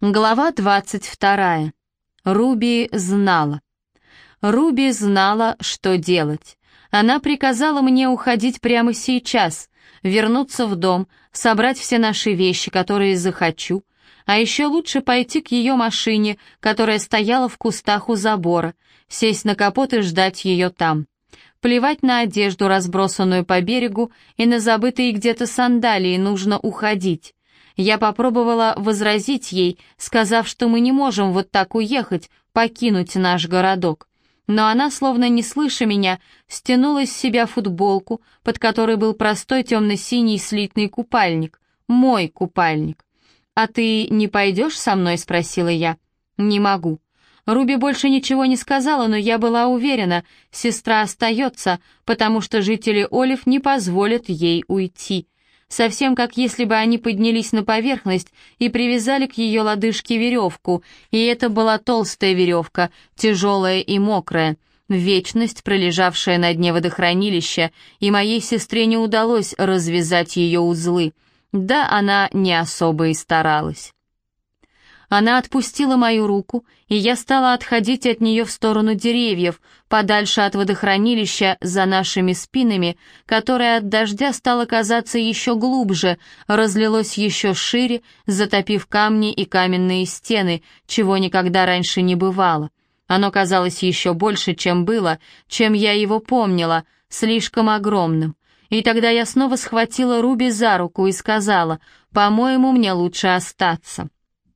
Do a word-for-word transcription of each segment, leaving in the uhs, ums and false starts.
Глава двадцать вторая. Руби знала. Руби знала, что делать. Она приказала мне уходить прямо сейчас, вернуться в дом, собрать все наши вещи, которые захочу, а еще лучше пойти к ее машине, которая стояла в кустах у забора, сесть на капот и ждать ее там. Плевать на одежду, разбросанную по берегу, и на забытые где-то сандалии, нужно уходить. Я попробовала возразить ей, сказав, что мы не можем вот так уехать, покинуть наш городок. Но она, словно не слыша меня, стянула с себя футболку, под которой был простой темно-синий слитный купальник. Мой купальник. «А ты не пойдешь со мной?» — спросила я. «Не могу». Руби больше ничего не сказала, но я была уверена, сестра остается, потому что жители Олив не позволят ей уйти. Совсем как если бы они поднялись на поверхность и привязали к ее лодыжке веревку, и это была толстая веревка, тяжелая и мокрая, вечность, пролежавшая на дне водохранилища, и моей сестре не удалось развязать ее узлы. Да, она не особо и старалась. Она отпустила мою руку, и я стала отходить от нее в сторону деревьев, подальше от водохранилища за нашими спинами, которое от дождя стало казаться еще глубже, разлилось еще шире, затопив камни и каменные стены, чего никогда раньше не бывало. Оно казалось еще больше, чем было, чем я его помнила, слишком огромным. И тогда я снова схватила Руби за руку и сказала: «По-моему, мне лучше остаться».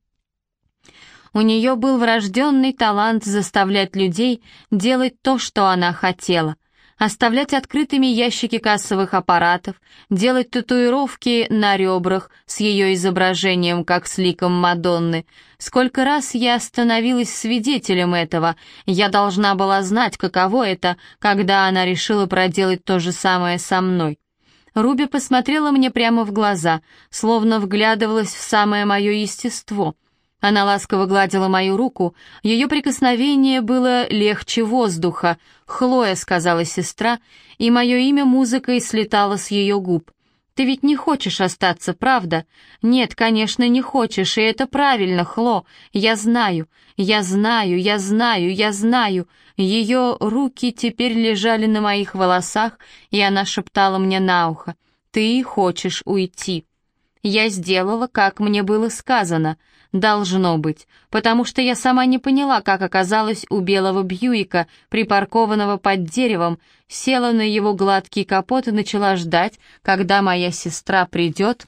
У нее был врожденный талант заставлять людей делать то, что она хотела. Оставлять открытыми ящики кассовых аппаратов, делать татуировки на ребрах с ее изображением, как с ликом Мадонны. Сколько раз я становилась свидетелем этого, я должна была знать, каково это, когда она решила проделать то же самое со мной. Руби посмотрела мне прямо в глаза, словно вглядывалась в самое мое естество. Она ласково гладила мою руку, ее прикосновение было легче воздуха. «Хлоя», — сказала сестра, и мое имя музыкой слетало с ее губ. «Ты ведь не хочешь остаться, правда?» «Нет, конечно, не хочешь, и это правильно, Хло. Я знаю, я знаю, я знаю, я знаю». Ее руки теперь лежали на моих волосах, и она шептала мне на ухо: «Ты хочешь уйти». Я сделала, как мне было сказано. Должно быть, потому что я сама не поняла, как оказалась у белого Бьюика, припаркованного под деревом, села на его гладкий капот и начала ждать, когда моя сестра придет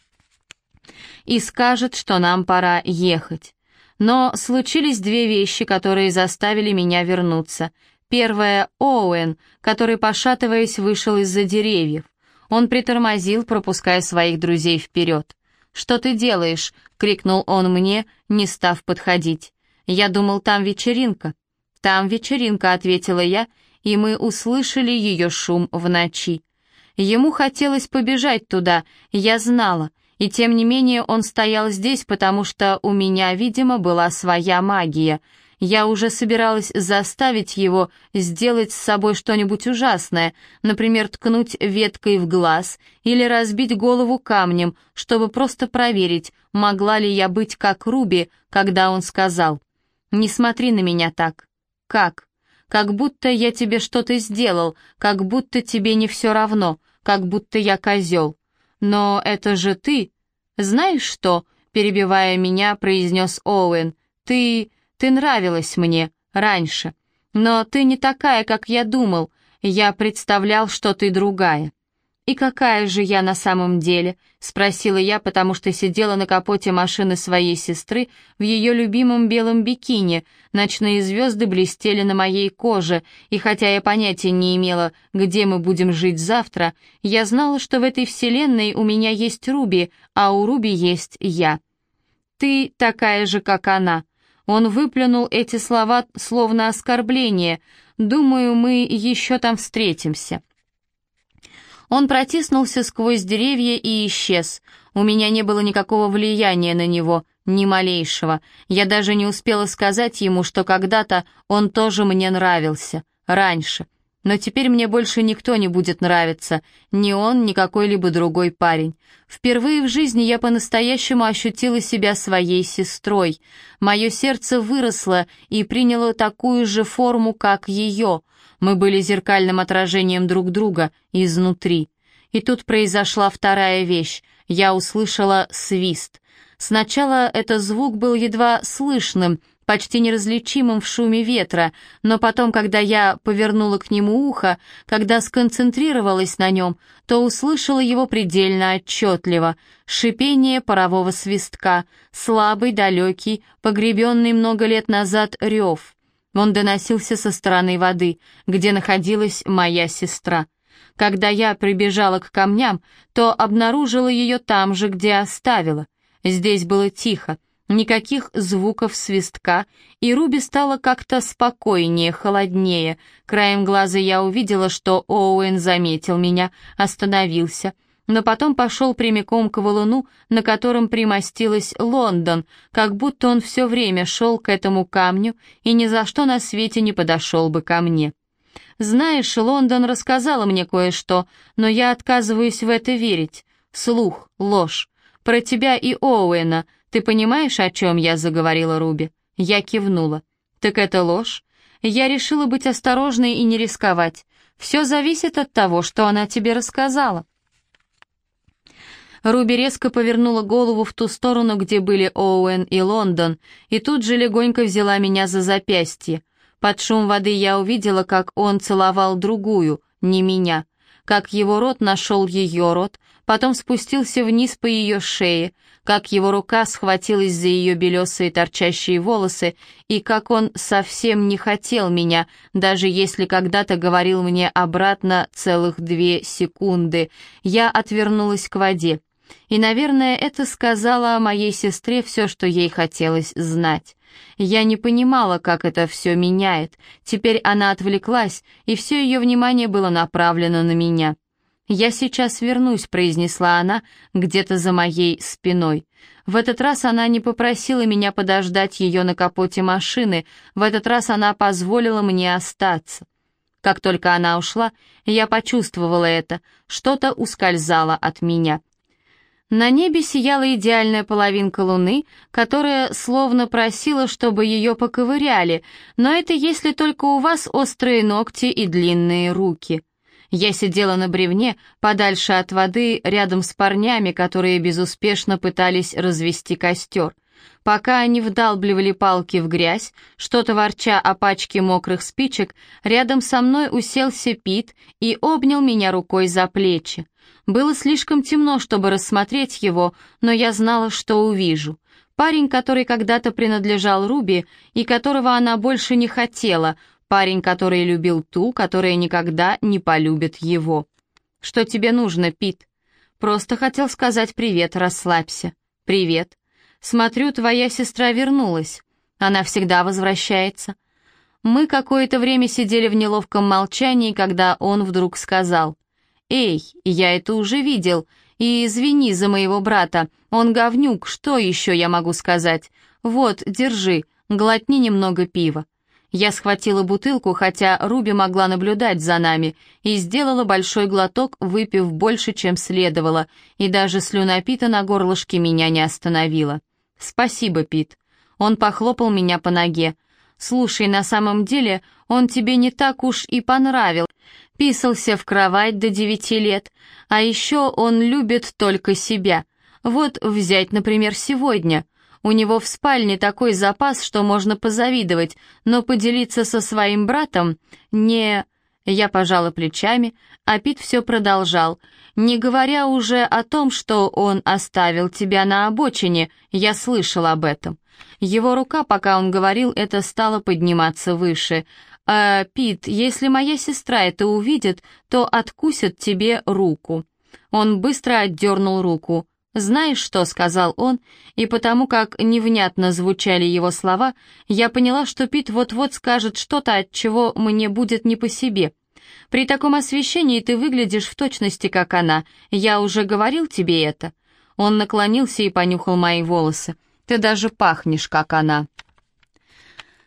и скажет, что нам пора ехать. Но случились две вещи, которые заставили меня вернуться. Первое — Оуэн, который, пошатываясь, вышел из-за деревьев. Он притормозил, пропуская своих друзей вперед. «Что ты делаешь?» — крикнул он мне, не став подходить. «Я думал, там вечеринка». «Там вечеринка», — ответила я, и мы услышали ее шум в ночи. Ему хотелось побежать туда, я знала, и тем не менее он стоял здесь, потому что у меня, видимо, была своя магия. Я уже собиралась заставить его сделать с собой что-нибудь ужасное, например, ткнуть веткой в глаз или разбить голову камнем, чтобы просто проверить, могла ли я быть как Руби, когда он сказал: «Не смотри на меня так». «Как?» «Как будто я тебе что-то сделал, как будто тебе не все равно, как будто я козел». «Но это же ты...» «Знаешь что?» — перебивая меня, произнес Оуэн. «Ты... ты нравилась мне раньше. Но ты не такая, как я думал. Я представлял, что ты другая». «И какая же я на самом деле?» — спросила я, потому что сидела на капоте машины своей сестры в ее любимом белом бикини. Ночные звезды блестели на моей коже, и хотя я понятия не имела, где мы будем жить завтра, я знала, что в этой вселенной у меня есть Руби, а у Руби есть я. «Ты такая же, как она». Он выплюнул эти слова словно оскорбление. «Думаю, мы еще там встретимся». Он протиснулся сквозь деревья и исчез. У меня не было никакого влияния на него, ни малейшего. Я даже не успела сказать ему, что когда-то он тоже мне нравился. Раньше. Но теперь мне больше никто не будет нравиться, ни он, ни какой-либо другой парень. Впервые в жизни я по-настоящему ощутила себя своей сестрой. Мое сердце выросло и приняло такую же форму, как ее. Мы были зеркальным отражением друг друга изнутри. И тут произошла вторая вещь. Я услышала свист. Сначала этот звук был едва слышным, почти неразличимым в шуме ветра, но потом, когда я повернула к нему ухо, когда сконцентрировалась на нем, то услышала его предельно отчетливо. Шипение парового свистка, слабый, далекий, погребенный много лет назад рев. Он доносился со стороны воды, где находилась моя сестра. Когда я прибежала к камням, то обнаружила ее там же, где оставила. Здесь было тихо. Никаких звуков свистка, и Руби стало как-то спокойнее, холоднее. Краем глаза я увидела, что Оуэн заметил меня, остановился, но потом пошел прямиком к валуну, на котором примостилась Лондон, как будто он все время шел к этому камню и ни за что на свете не подошел бы ко мне. Знаешь, Лондон рассказала мне кое-что, но я отказываюсь в это верить. Слух, ложь. Про тебя и Оуэна. Ты понимаешь, о чем я заговорила, Руби? Я кивнула. Так это ложь? Я решила быть осторожной и не рисковать. Все зависит от того, что она тебе рассказала. Руби резко повернула голову в ту сторону, где были Оуэн и Лондон, и тут же легонько взяла меня за запястье. Под шум воды я увидела, как он целовал другую, не меня, как его рот нашел ее рот, потом спустился вниз по ее шее, как его рука схватилась за ее белесые торчащие волосы, и как он совсем не хотел меня, даже если когда-то говорил мне обратно целых две секунды. Я отвернулась к воде. И, наверное, это сказала о моей сестре все, что ей хотелось знать. Я не понимала, как это все меняет. Теперь она отвлеклась, и все ее внимание было направлено на меня. «Я сейчас вернусь», — произнесла она где-то за моей спиной. В этот раз она не попросила меня подождать ее на капоте машины, в этот раз она позволила мне остаться. Как только она ушла, я почувствовала это, что-то ускользало от меня. На небе сияла идеальная половинка луны, которая словно просила, чтобы ее поковыряли, но это если только у вас острые ногти и длинные руки. Я сидела на бревне, подальше от воды, рядом с парнями, которые безуспешно пытались развести костер. Пока они вдалбливали палки в грязь, что-то ворча о пачке мокрых спичек, рядом со мной уселся Пит и обнял меня рукой за плечи. Было слишком темно, чтобы рассмотреть его, но я знала, что увижу. Парень, который когда-то принадлежал Руби и которого она больше не хотела, парень, который любил ту, которая никогда не полюбит его. «Что тебе нужно, Пит?» «Просто хотел сказать привет, расслабься». «Привет. Смотрю, твоя сестра вернулась. Она всегда возвращается». Мы какое-то время сидели в неловком молчании, когда он вдруг сказал: «Эй, я это уже видел, и извини за моего брата, он говнюк, что еще я могу сказать? Вот, держи, глотни немного пива». Я схватила бутылку, хотя Руби могла наблюдать за нами, и сделала большой глоток, выпив больше, чем следовало, и даже слюна Пита на горлышке меня не остановила. «Спасибо, Пит». Он похлопал меня по ноге. «Слушай, на самом деле он тебе не так уж и понравил. Писался в кровать до девяти лет, а еще он любит только себя. Вот взять, например, сегодня. У него в спальне такой запас, что можно позавидовать, но поделиться со своим братом не...» Я пожала плечами, а Пит все продолжал. «Не говоря уже о том, что он оставил тебя на обочине, я слышал об этом». Его рука, пока он говорил, это стала подниматься выше. «А, Пит, если моя сестра это увидит, то откусит тебе руку». Он быстро отдернул руку. «Знаешь что?» — сказал он, и потому как невнятно звучали его слова, я поняла, что Пит вот-вот скажет что-то, от чего мне будет не по себе. «При таком освещении ты выглядишь в точности, как она. Я уже говорил тебе это». Он наклонился и понюхал мои волосы. «Ты даже пахнешь, как она».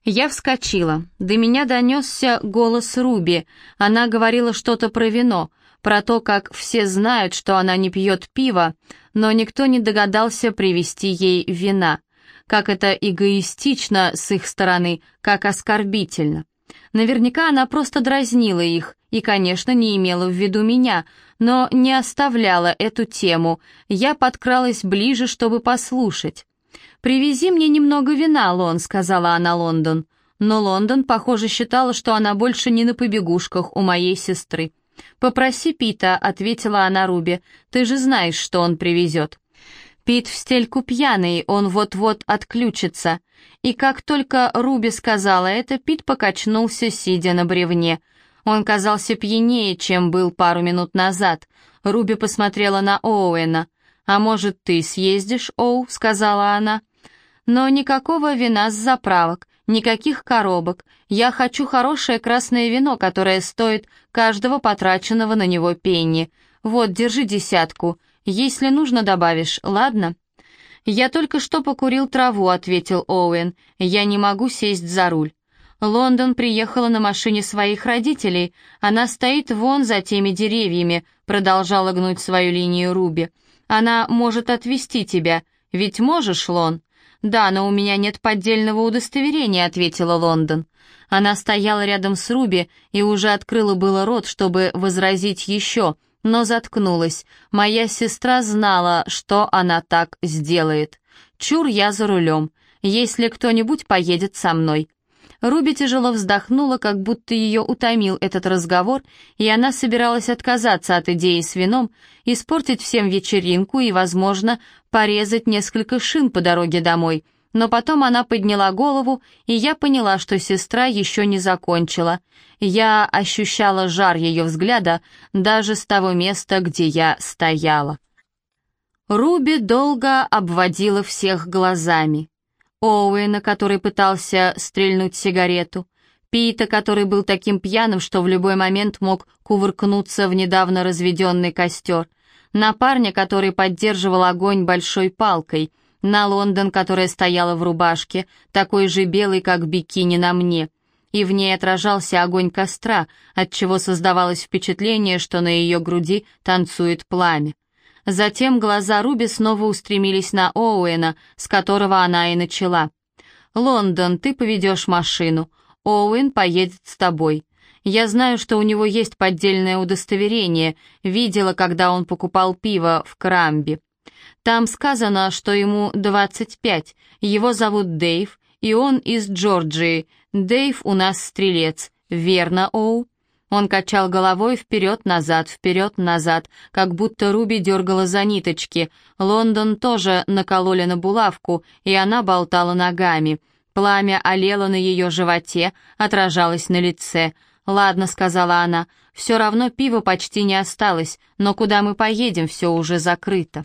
Я вскочила. До меня донесся голос Руби. Она говорила что-то про вино, про то, как все знают, что она не пьет пиво, но никто не догадался привезти ей вина. Как это эгоистично с их стороны, как оскорбительно. Наверняка она просто дразнила их и, конечно, не имела в виду меня, но не оставляла эту тему. Я подкралась ближе, чтобы послушать. «Привези мне немного вина, Лон», — сказала она Лондон. Но Лондон, похоже, считала, что она больше не на побегушках у моей сестры. «Попроси Пита», — ответила она Руби, — «ты же знаешь, что он привезет». Пит в стельку пьяный, он вот-вот отключится. И как только Руби сказала это, Пит покачнулся, сидя на бревне. Он казался пьянее, чем был пару минут назад. Руби посмотрела на Оуэна. «А может, ты съездишь, Оу?» — сказала она. «Но никакого вина с заправок, никаких коробок. Я хочу хорошее красное вино, которое стоит каждого потраченного на него пенни. Вот, держи десятку. Если нужно, добавишь, ладно?» «Я только что покурил траву», — ответил Оуэн. «Я не могу сесть за руль». «Лондон приехала на машине своих родителей. Она стоит вон за теми деревьями», — продолжала гнуть свою линию Руби. «Она может отвезти тебя. Ведь можешь, Лон?» «Да, но у меня нет поддельного удостоверения», — ответила Лондон. Она стояла рядом с Руби и уже открыла было рот, чтобы возразить еще, но заткнулась. Моя сестра знала, что она так сделает. «Чур, я за рулем. Если кто-нибудь поедет со мной». Руби тяжело вздохнула, как будто ее утомил этот разговор, и она собиралась отказаться от идеи с вином, испортить всем вечеринку и, возможно, порезать несколько шин по дороге домой. Но потом она подняла голову, и я поняла, что сестра еще не закончила. Я ощущала жар ее взгляда даже с того места, где я стояла. Руби долго обводила всех глазами. Оуэна, который пытался стрельнуть сигарету, Пита, который был таким пьяным, что в любой момент мог кувыркнуться в недавно разведенный костер, на парня, который поддерживал огонь большой палкой, на Лондон, которая стояла в рубашке, такой же белый, как бикини на мне, и в ней отражался огонь костра, отчего создавалось впечатление, что на ее груди танцует пламя. Затем глаза Руби снова устремились на Оуэна, с которого она и начала. «Лондон, ты поведешь машину. Оуэн поедет с тобой. Я знаю, что у него есть поддельное удостоверение, видела, когда он покупал пиво в Крамби. Там сказано, что ему двадцать пять, его зовут Дэйв, и он из Джорджии. Дэйв у нас стрелец. Верно, Оу?» Он качал головой вперед-назад, вперед-назад, как будто Руби дергала за ниточки. Лондон тоже накололи на булавку, и она болтала ногами. Пламя олело на ее животе, отражалось на лице. «Ладно», — сказала она, — «все равно пива почти не осталось, но куда мы поедем, все уже закрыто».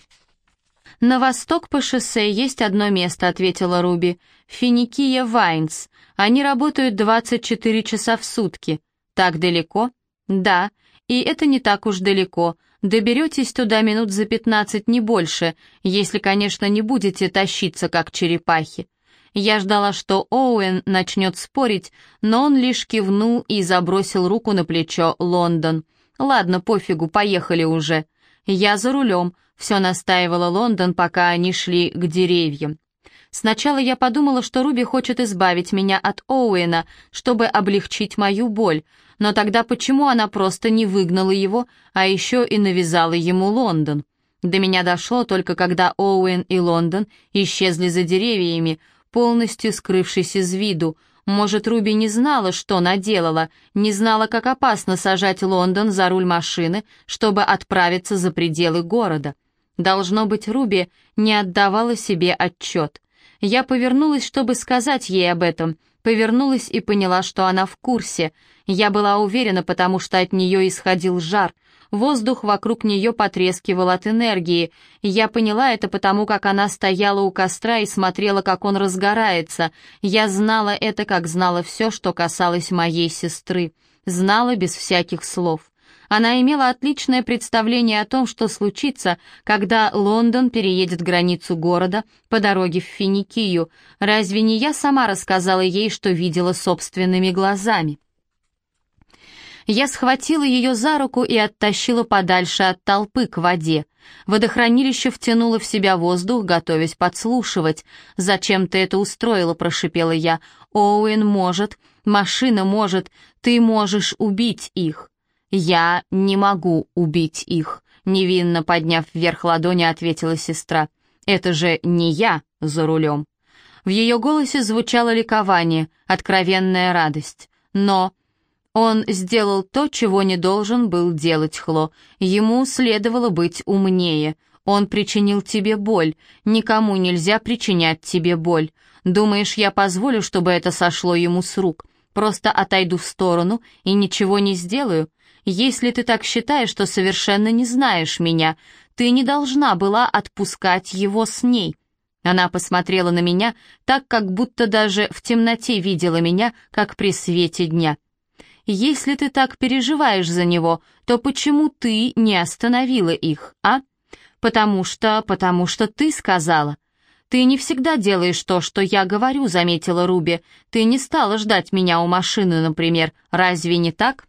«На восток по шоссе есть одно место», — ответила Руби. «Финикия Вайнс. Они работают двадцать четыре часа в сутки». «Так далеко?» «Да, и это не так уж далеко. Доберетесь туда минут за пятнадцать, не больше, если, конечно, не будете тащиться, как черепахи». Я ждала, что Оуэн начнет спорить, но он лишь кивнул и забросил руку на плечо Лондон. «Ладно, пофигу, поехали уже». «Я за рулем», — все настаивала Лондон, пока они шли к деревьям. Сначала я подумала, что Руби хочет избавить меня от Оуэна, чтобы облегчить мою боль, но тогда почему она просто не выгнала его, а еще и навязала ему Лондон? До меня дошло только когда Оуэн и Лондон исчезли за деревьями, полностью скрывшись из виду. Может, Руби не знала, что наделала, не знала, как опасно сажать Лондон за руль машины, чтобы отправиться за пределы города. Должно быть, Руби не отдавала себе отчет. Я повернулась, чтобы сказать ей об этом, повернулась и поняла, что она в курсе. Я была уверена, потому что от нее исходил жар. Воздух вокруг нее потрескивал от энергии. Я поняла это потому, как она стояла у костра и смотрела, как он разгорается. Я знала это, как знала все, что касалось моей сестры. Знала без всяких слов. Она имела отличное представление о том, что случится, когда Лондон переедет границу города по дороге в Финикию. Разве не я сама рассказала ей, что видела собственными глазами? Я схватила ее за руку и оттащила подальше от толпы к воде. Водохранилище втянуло в себя воздух, готовясь подслушивать. «Зачем ты это устроила?» — прошипела я. «Оуэн может, машина может, ты можешь убить их». «Я не могу убить их», — невинно подняв вверх ладони, ответила сестра. «Это же не я за рулем». В ее голосе звучало ликование, откровенная радость. «Но...» «Он сделал то, чего не должен был делать, Хло. Ему следовало быть умнее. Он причинил тебе боль. Никому нельзя причинять тебе боль. Думаешь, я позволю, чтобы это сошло ему с рук? Просто отойду в сторону и ничего не сделаю? Если ты так считаешь, то совершенно не знаешь меня. Ты не должна была отпускать его с ней». Она посмотрела на меня так, как будто даже в темноте видела меня, как при свете дня. «Если ты так переживаешь за него, то почему ты не остановила их, а? Потому что, потому что ты сказала. Ты не всегда делаешь то, что я говорю», — заметила Руби. «Ты не стала ждать меня у машины, например. Разве не так?»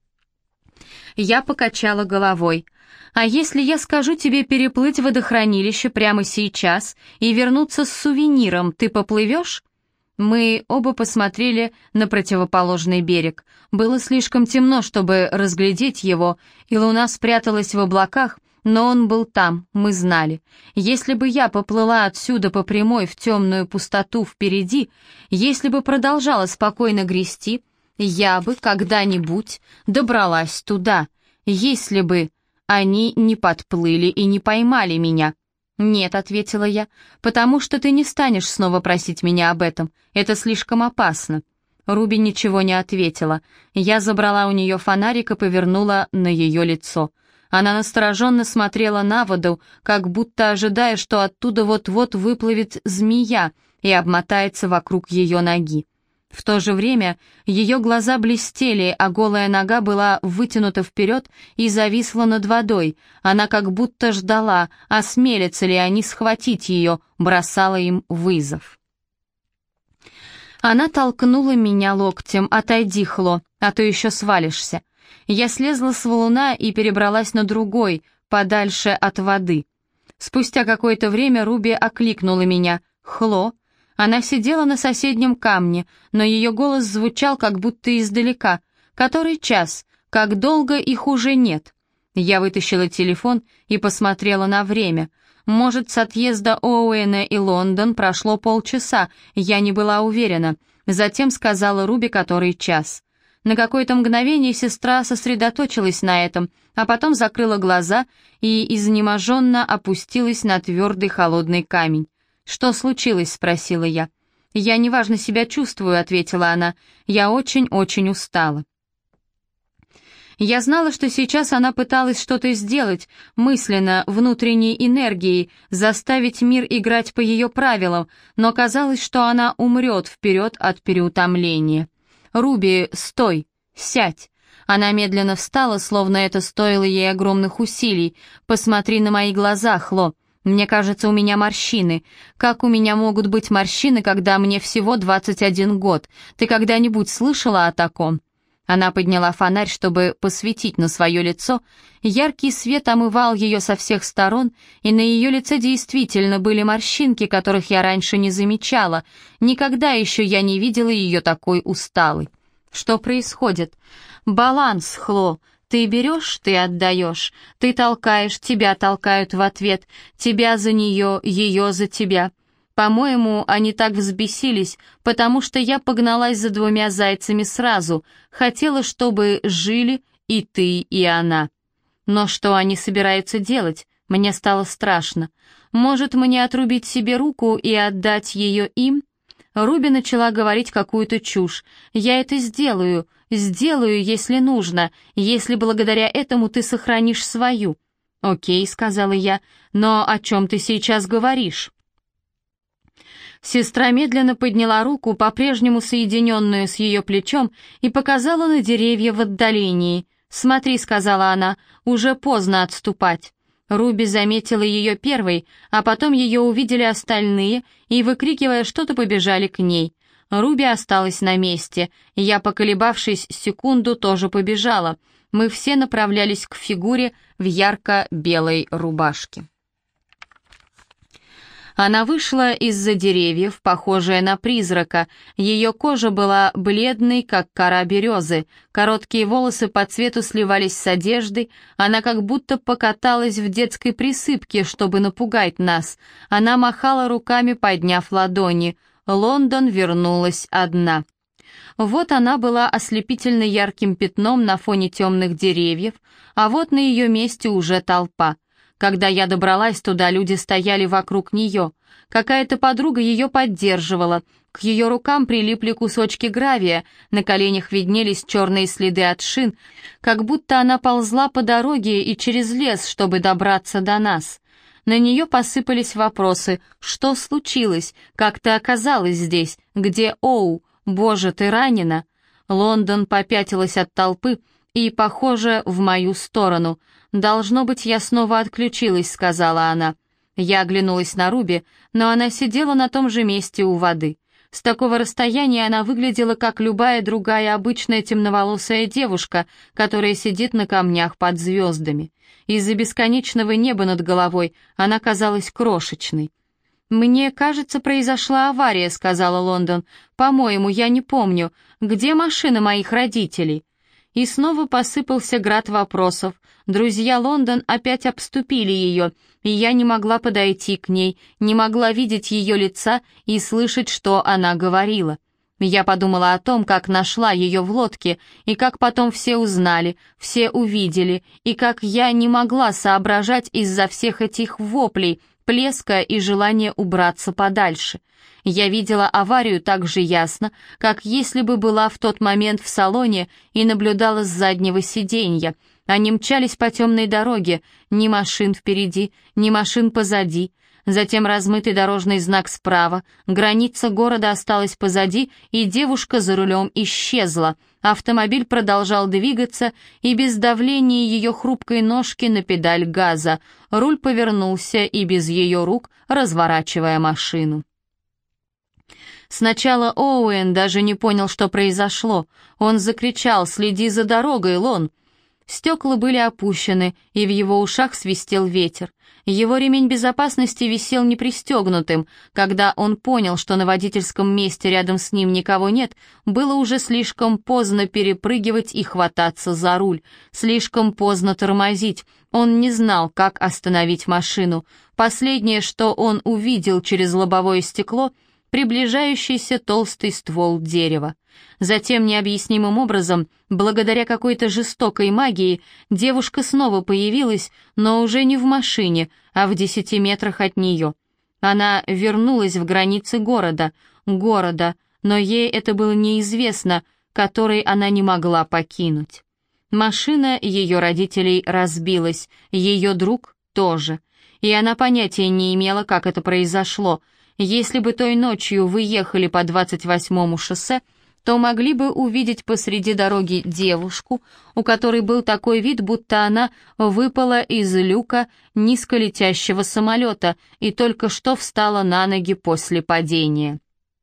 Я покачала головой. «А если я скажу тебе переплыть водохранилище прямо сейчас и вернуться с сувениром, ты поплывешь?» Мы оба посмотрели на противоположный берег. Было слишком темно, чтобы разглядеть его, и луна спряталась в облаках, но он был там, мы знали. Если бы я поплыла отсюда по прямой в темную пустоту впереди, если бы продолжала спокойно грести, я бы когда-нибудь добралась туда, если бы они не подплыли и не поймали меня. «Нет», — ответила я, — «потому что ты не станешь снова просить меня об этом. Это слишком опасно». Руби ничего не ответила. Я забрала у нее фонарик и повернула на ее лицо. Она настороженно смотрела на воду, как будто ожидая, что оттуда вот-вот выплывет змея и обмотается вокруг ее ноги. В то же время ее глаза блестели, а голая нога была вытянута вперед и зависла над водой. Она как будто ждала, осмелятся ли они схватить ее, бросала им вызов. Она толкнула меня локтем. «Отойди, Хло, а то еще свалишься». Я слезла с валуна и перебралась на другой, подальше от воды. Спустя какое-то время Руби окликнула меня. «Хло». Она сидела на соседнем камне, но ее голос звучал как будто издалека. «Который час? Как долго их уже нет?» Я вытащила телефон и посмотрела на время. Может, с отъезда Оуэна и Лондон прошло полчаса, я не была уверена. Затем сказала Руби, который час. На какое-то мгновение сестра сосредоточилась на этом, а потом закрыла глаза и изнеможенно опустилась на твердый холодный камень. «Что случилось?» — спросила я. «Я неважно себя чувствую», — ответила она. «Я очень-очень устала». Я знала, что сейчас она пыталась что-то сделать, мысленно, внутренней энергией, заставить мир играть по ее правилам, но казалось, что она умрет вперед от переутомления. «Руби, стой! Сядь!» Она медленно встала, словно это стоило ей огромных усилий. «Посмотри на мои глаза, Хло. Мне кажется, у меня морщины. Как у меня могут быть морщины, когда мне всего двадцать один год? Ты когда-нибудь слышала о таком?» Она подняла фонарь, чтобы посветить на свое лицо. Яркий свет омывал ее со всех сторон, и на ее лице действительно были морщинки, которых я раньше не замечала. Никогда еще я не видела ее такой усталой. «Что происходит?» «Баланс, Хло. Ты берешь, ты отдаешь. Ты толкаешь, тебя толкают в ответ. Тебя за нее, ее за тебя». По-моему, они так взбесились, потому что я погналась за двумя зайцами сразу, хотела, чтобы жили и ты, и она. Но что они собираются делать? Мне стало страшно. Может, мне отрубить себе руку и отдать ее им? Руби начала говорить какую-то чушь. «Я это сделаю, сделаю, если нужно, если благодаря этому ты сохранишь свою». «Окей», — сказала я, — «но о чем ты сейчас говоришь?» Сестра медленно подняла руку, по-прежнему соединенную с ее плечом, и показала на деревья в отдалении. «Смотри», — сказала она, — «уже поздно отступать». Руби заметила ее первой, а потом ее увидели остальные и, выкрикивая что-то, побежали к ней. Руби осталась на месте. Я, поколебавшись секунду, тоже побежала. Мы все направлялись к фигуре в ярко-белой рубашке. Она вышла из-за деревьев, похожая на призрака. Ее кожа была бледной, как кора березы. Короткие волосы по цвету сливались с одеждой. Она как будто покаталась в детской присыпке, чтобы напугать нас. Она махала руками, подняв ладони. Лондон вернулась одна. Вот она была ослепительно ярким пятном на фоне темных деревьев, а вот на ее месте уже толпа. Когда я добралась туда, люди стояли вокруг нее. Какая-то подруга ее поддерживала. К ее рукам прилипли кусочки гравия, на коленях виднелись черные следы от шин, как будто она ползла по дороге и через лес, чтобы добраться до нас. На нее посыпались вопросы: «Что случилось? Как ты оказалась здесь? Где Оу? Боже, ты ранена?» Лондон попятилась от толпы и, похоже, в мою сторону. «Должно быть, я снова отключилась», — сказала она. Я оглянулась на Руби, но она сидела на том же месте у воды. С такого расстояния она выглядела, как любая другая обычная темноволосая девушка, которая сидит на камнях под звездами. Из-за бесконечного неба над головой она казалась крошечной. «Мне кажется, произошла авария», — сказала Лондон. «По-моему, я не помню. Где машина моих родителей?» И снова посыпался град вопросов. Друзья Лондон опять обступили ее, и я не могла подойти к ней, не могла видеть ее лица и слышать, что она говорила. Я подумала о том, как нашла ее в лодке, и как потом все узнали, все увидели, и как я не могла соображать из-за всех этих воплей, плеска и желания убраться подальше. Я видела аварию так же ясно, как если бы была в тот момент в салоне и наблюдала с заднего сиденья. Они мчались по темной дороге, ни машин впереди, ни машин позади. Затем размытый дорожный знак справа, граница города осталась позади, и девушка за рулем исчезла. Автомобиль продолжал двигаться, и без давления ее хрупкой ножки на педаль газа руль повернулся и без ее рук, разворачивая машину. Сначала Оуэн даже не понял, что произошло. Он закричал: «Следи за дорогой, Лон!» Стекла были опущены, и в его ушах свистел ветер. Его ремень безопасности висел непристегнутым. Когда он понял, что на водительском месте рядом с ним никого нет, было уже слишком поздно перепрыгивать и хвататься за руль. Слишком поздно тормозить. Он не знал, как остановить машину. Последнее, что он увидел через лобовое стекло — приближающийся толстый ствол дерева. Затем необъяснимым образом, благодаря какой-то жестокой магии, девушка снова появилась, но уже не в машине, а в десяти метрах от нее. Она вернулась в границы города, города, но ей это было неизвестно, который она не могла покинуть. Машина ее родителей разбилась, ее друг тоже, и она понятия не имела, как это произошло. Если бы той ночью вы ехали по двадцать восьмому шоссе, то могли бы увидеть посреди дороги девушку, у которой был такой вид, будто она выпала из люка низколетящего самолета и только что встала на ноги после падения.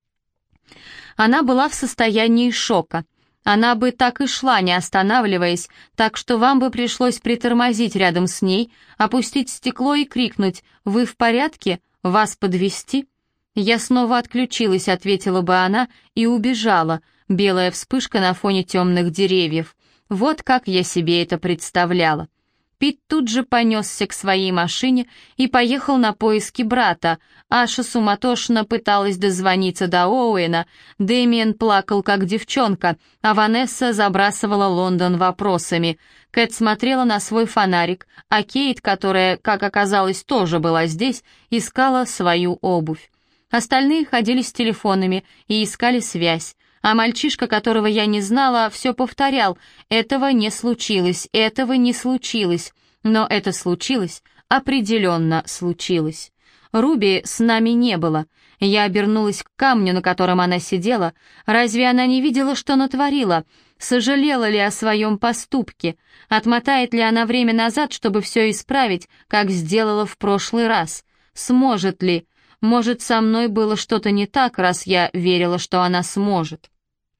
Она была в состоянии шока. Она бы так и шла, не останавливаясь, так что вам бы пришлось притормозить рядом с ней, опустить стекло и крикнуть: «Вы в порядке? Вас подвезти?» «Я снова отключилась», — ответила бы она, и убежала. Белая вспышка на фоне темных деревьев. Вот как я себе это представляла. Пит тут же понесся к своей машине и поехал на поиски брата. Аша суматошно пыталась дозвониться до Оуэна, Дэмиен плакал как девчонка, а Ванесса забрасывала Лондон вопросами. Кэт смотрела на свой фонарик, а Кейт, которая, как оказалось, тоже была здесь, искала свою обувь. Остальные ходили с телефонами и искали связь, а мальчишка, которого я не знала, все повторял: «Этого не случилось, этого не случилось». Но это случилось, определенно случилось. Руби с нами не было. Я обернулась к камню, на котором она сидела. Разве она не видела, что натворила? Сожалела ли о своем поступке? Отмотает ли она время назад, чтобы все исправить, как сделала в прошлый раз? Сможет ли? Может, со мной было что-то не так, раз я верила, что она сможет.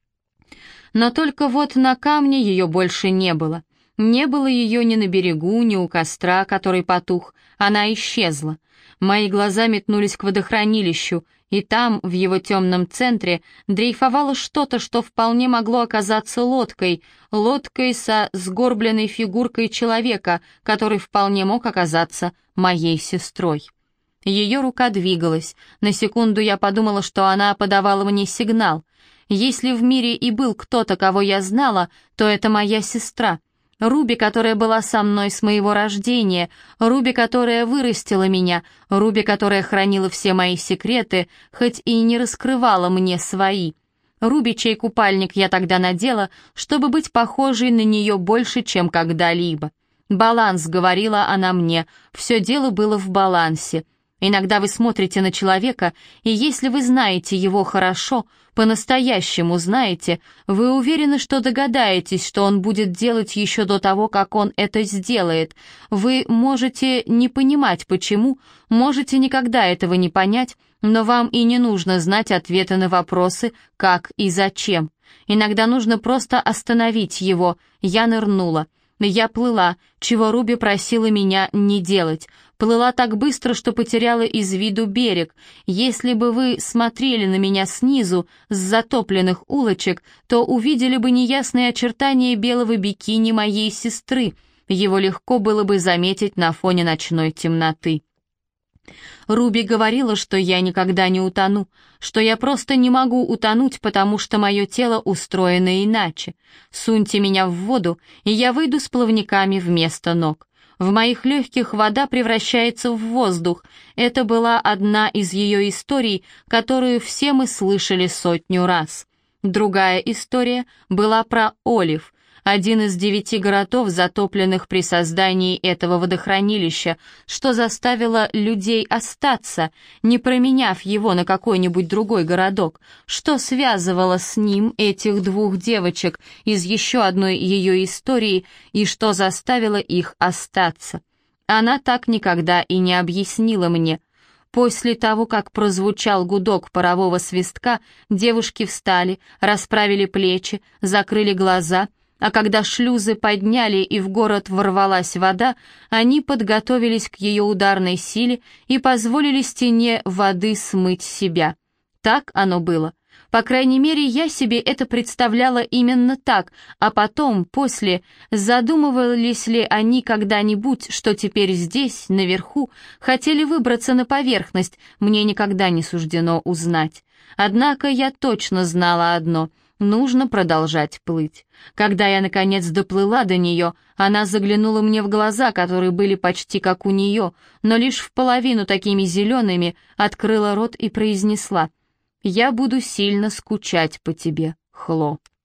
Но только вот на камне ее больше не было. Не было ее ни на берегу, ни у костра, который потух. Она исчезла. Мои глаза метнулись к водохранилищу, и там, в его темном центре, дрейфовало что-то, что вполне могло оказаться лодкой, лодкой со сгорбленной фигуркой человека, который вполне мог оказаться моей сестрой. Ее рука двигалась. На секунду я подумала, что она подавала мне сигнал. Если в мире и был кто-то, кого я знала, то это моя сестра. Руби, которая была со мной с моего рождения, Руби, которая вырастила меня, Руби, которая хранила все мои секреты, хоть и не раскрывала мне свои. Руби, чей купальник я тогда надела, чтобы быть похожей на нее больше, чем когда-либо. «Баланс», — говорила она мне, — «все дело было в балансе». Иногда вы смотрите на человека, и если вы знаете его хорошо, по-настоящему знаете, вы уверены, что догадаетесь, что он будет делать еще до того, как он это сделает. Вы можете не понимать, почему, можете никогда этого не понять, но вам и не нужно знать ответы на вопросы «как» и «зачем». Иногда нужно просто остановить его. Я нырнула. Я плыла, чего Руби просила меня не делать. Плыла так быстро, что потеряла из виду берег. Если бы вы смотрели на меня снизу, с затопленных улочек, то увидели бы неясные очертания белого бикини моей сестры. Его легко было бы заметить на фоне ночной темноты. Руби говорила, что я никогда не утону, что я просто не могу утонуть, потому что мое тело устроено иначе. Суньте меня в воду, и я выйду с плавниками вместо ног. В моих легких вода превращается в воздух. Это была одна из ее историй, которую все мы слышали сотню раз. Другая история была про Олив, один из девяти городов, затопленных при создании этого водохранилища, что заставило людей остаться, не променяв его на какой-нибудь другой городок, что связывало с ним этих двух девочек из еще одной ее истории и что заставило их остаться. Она так никогда и не объяснила мне. После того, как прозвучал гудок парового свистка, девушки встали, расправили плечи, закрыли глаза, а когда шлюзы подняли и в город ворвалась вода, они подготовились к ее ударной силе и позволили стене воды смыть себя. Так оно было. По крайней мере, я себе это представляла именно так, а потом, после, задумывались ли они когда-нибудь, что теперь здесь, наверху, хотели выбраться на поверхность, мне никогда не суждено узнать. Однако я точно знала одно — нужно продолжать плыть. Когда я, наконец, доплыла до нее, она заглянула мне в глаза, которые были почти как у нее, но лишь в половину такими зелеными, открыла рот и произнесла: «Я буду сильно скучать по тебе, Хло».